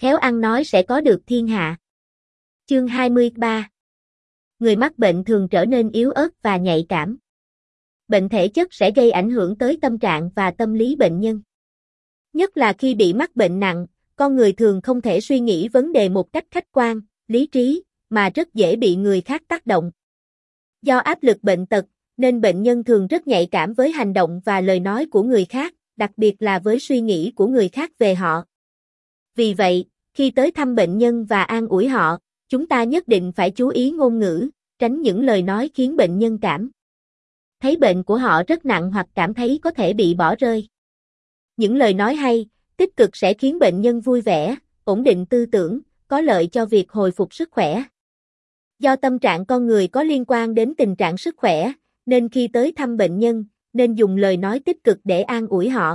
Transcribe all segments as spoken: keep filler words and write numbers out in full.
khéo ăn nói sẽ có được thiên hạ. Chương hai mươi ba. Người mắc bệnh thường trở nên yếu ớt và nhạy cảm. Bệnh thể chất sẽ gây ảnh hưởng tới tâm trạng và tâm lý bệnh nhân. Nhất là khi bị mắc bệnh nặng, con người thường không thể suy nghĩ vấn đề một cách khách quan, lý trí, mà rất dễ bị người khác tác động. Do áp lực bệnh tật, nên bệnh nhân thường rất nhạy cảm với hành động và lời nói của người khác, đặc biệt là với suy nghĩ của người khác về họ. Vì vậy, khi tới thăm bệnh nhân và an ủi họ, chúng ta nhất định phải chú ý ngôn ngữ, tránh những lời nói khiến bệnh nhân cảm thấy bệnh của họ rất nặng hoặc cảm thấy có thể bị bỏ rơi. Những lời nói hay, tích cực sẽ khiến bệnh nhân vui vẻ, ổn định tư tưởng, có lợi cho việc hồi phục sức khỏe. Do tâm trạng con người có liên quan đến tình trạng sức khỏe, nên khi tới thăm bệnh nhân, nên dùng lời nói tích cực để an ủi họ.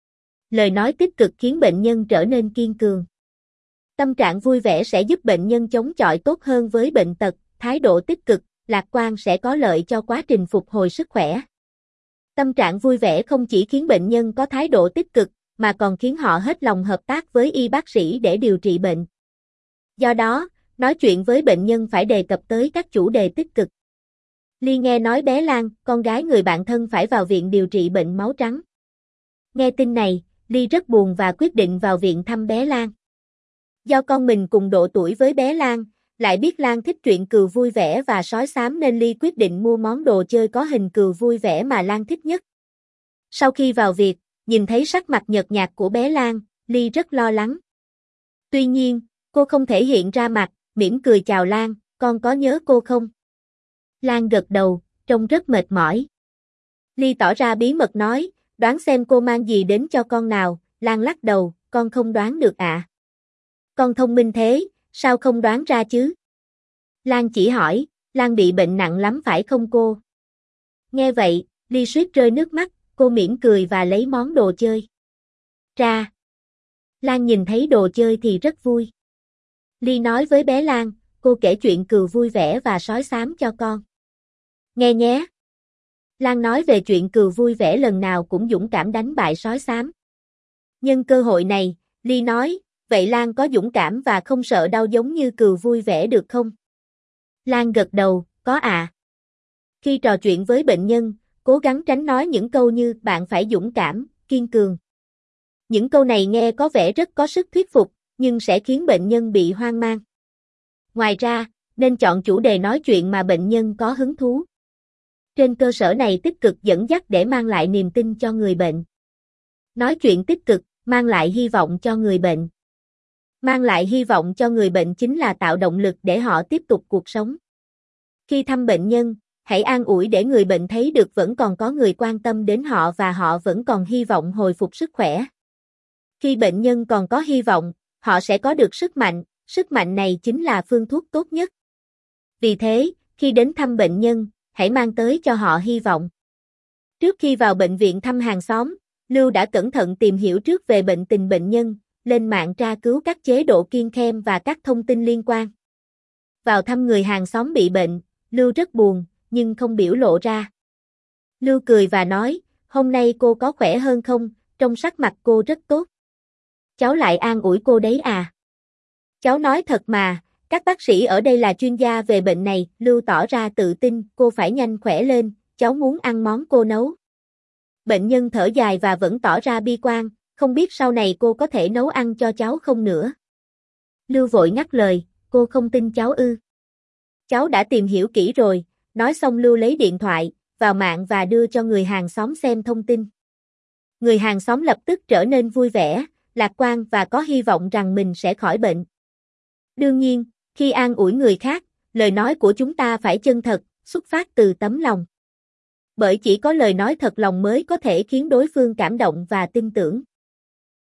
Lời nói tích cực khiến bệnh nhân trở nên kiên cường. Tâm trạng vui vẻ sẽ giúp bệnh nhân chống chọi tốt hơn với bệnh tật, thái độ tích cực, lạc quan sẽ có lợi cho quá trình phục hồi sức khỏe. Tâm trạng vui vẻ không chỉ khiến bệnh nhân có thái độ tích cực, mà còn khiến họ hết lòng hợp tác với y bác sĩ để điều trị bệnh. Do đó, nói chuyện với bệnh nhân phải đề cập tới các chủ đề tích cực. Ly nghe nói bé Lan, con gái người bạn thân phải vào viện điều trị bệnh máu trắng. Nghe tin này, Ly rất buồn và quyết định vào viện thăm bé Lan. Do con mình cùng độ tuổi với bé Lan, lại biết Lan thích truyện cừu vui vẻ và sói xám nên Ly quyết định mua món đồ chơi có hình cừu vui vẻ mà Lan thích nhất. Sau khi vào viện, nhìn thấy sắc mặt nhợt nhạt của bé Lan, Ly rất lo lắng. Tuy nhiên, cô không thể hiện ra mặt, mỉm cười chào Lan, con có nhớ cô không? Lan gật đầu, trông rất mệt mỏi. Ly tỏ ra bí mật nói, đoán xem cô mang gì đến cho con nào, Lan lắc đầu, con không đoán được ạ. À. Con thông minh thế, sao không đoán ra chứ? Lan chỉ hỏi, Lan bị bệnh nặng lắm phải không cô? Nghe vậy, Ly suýt rơi nước mắt, cô mỉm cười và lấy món đồ chơi ra. Lan nhìn thấy đồ chơi thì rất vui. Ly nói với bé Lan, cô kể chuyện cừu vui vẻ và sói xám cho con. Nghe nhé. Lan nói về chuyện cừu vui vẻ lần nào cũng dũng cảm đánh bại sói xám. Nhân cơ hội này, Ly nói, vậy Lan có dũng cảm và không sợ đau giống như cừu vui vẻ được không? Lan gật đầu, có ạ. À. Khi trò chuyện với bệnh nhân, cố gắng tránh nói những câu như bạn phải dũng cảm, kiên cường. Những câu này nghe có vẻ rất có sức thuyết phục, nhưng sẽ khiến bệnh nhân bị hoang mang. Ngoài ra, nên chọn chủ đề nói chuyện mà bệnh nhân có hứng thú. Trên cơ sở này tích cực dẫn dắt để mang lại niềm tin cho người bệnh. Nói chuyện tích cực, mang lại hy vọng cho người bệnh. Mang lại hy vọng cho người bệnh chính là tạo động lực để họ tiếp tục cuộc sống. Khi thăm bệnh nhân, hãy an ủi để người bệnh thấy được vẫn còn có người quan tâm đến họ và họ vẫn còn hy vọng hồi phục sức khỏe. Khi bệnh nhân còn có hy vọng, họ sẽ có được sức mạnh, sức mạnh này chính là phương thuốc tốt nhất. Vì thế, khi đến thăm bệnh nhân, hãy mang tới cho họ hy vọng. Trước khi vào bệnh viện thăm hàng xóm, Lưu đã cẩn thận tìm hiểu trước về bệnh tình bệnh nhân, lên mạng tra cứu các chế độ kiêng khem và các thông tin liên quan. Vào thăm người hàng xóm bị bệnh, Lưu rất buồn, nhưng không biểu lộ ra. Lưu cười và nói, hôm nay cô có khỏe hơn không, trông sắc mặt cô rất tốt. Cháu lại an ủi cô đấy à? Cháu nói thật mà, các bác sĩ ở đây là chuyên gia về bệnh này, Lưu tỏ ra tự tin, cô phải nhanh khỏe lên, cháu muốn ăn món cô nấu. Bệnh nhân thở dài và vẫn tỏ ra bi quan, không biết sau này cô có thể nấu ăn cho cháu không nữa. Lưu vội ngắt lời, cô không tin cháu ư? Cháu đã tìm hiểu kỹ rồi, nói xong Lưu lấy điện thoại, vào mạng và đưa cho người hàng xóm xem thông tin. Người hàng xóm lập tức trở nên vui vẻ, lạc quan và có hy vọng rằng mình sẽ khỏi bệnh. Đương nhiên, khi an ủi người khác, lời nói của chúng ta phải chân thật, xuất phát từ tấm lòng. Bởi chỉ có lời nói thật lòng mới có thể khiến đối phương cảm động và tin tưởng.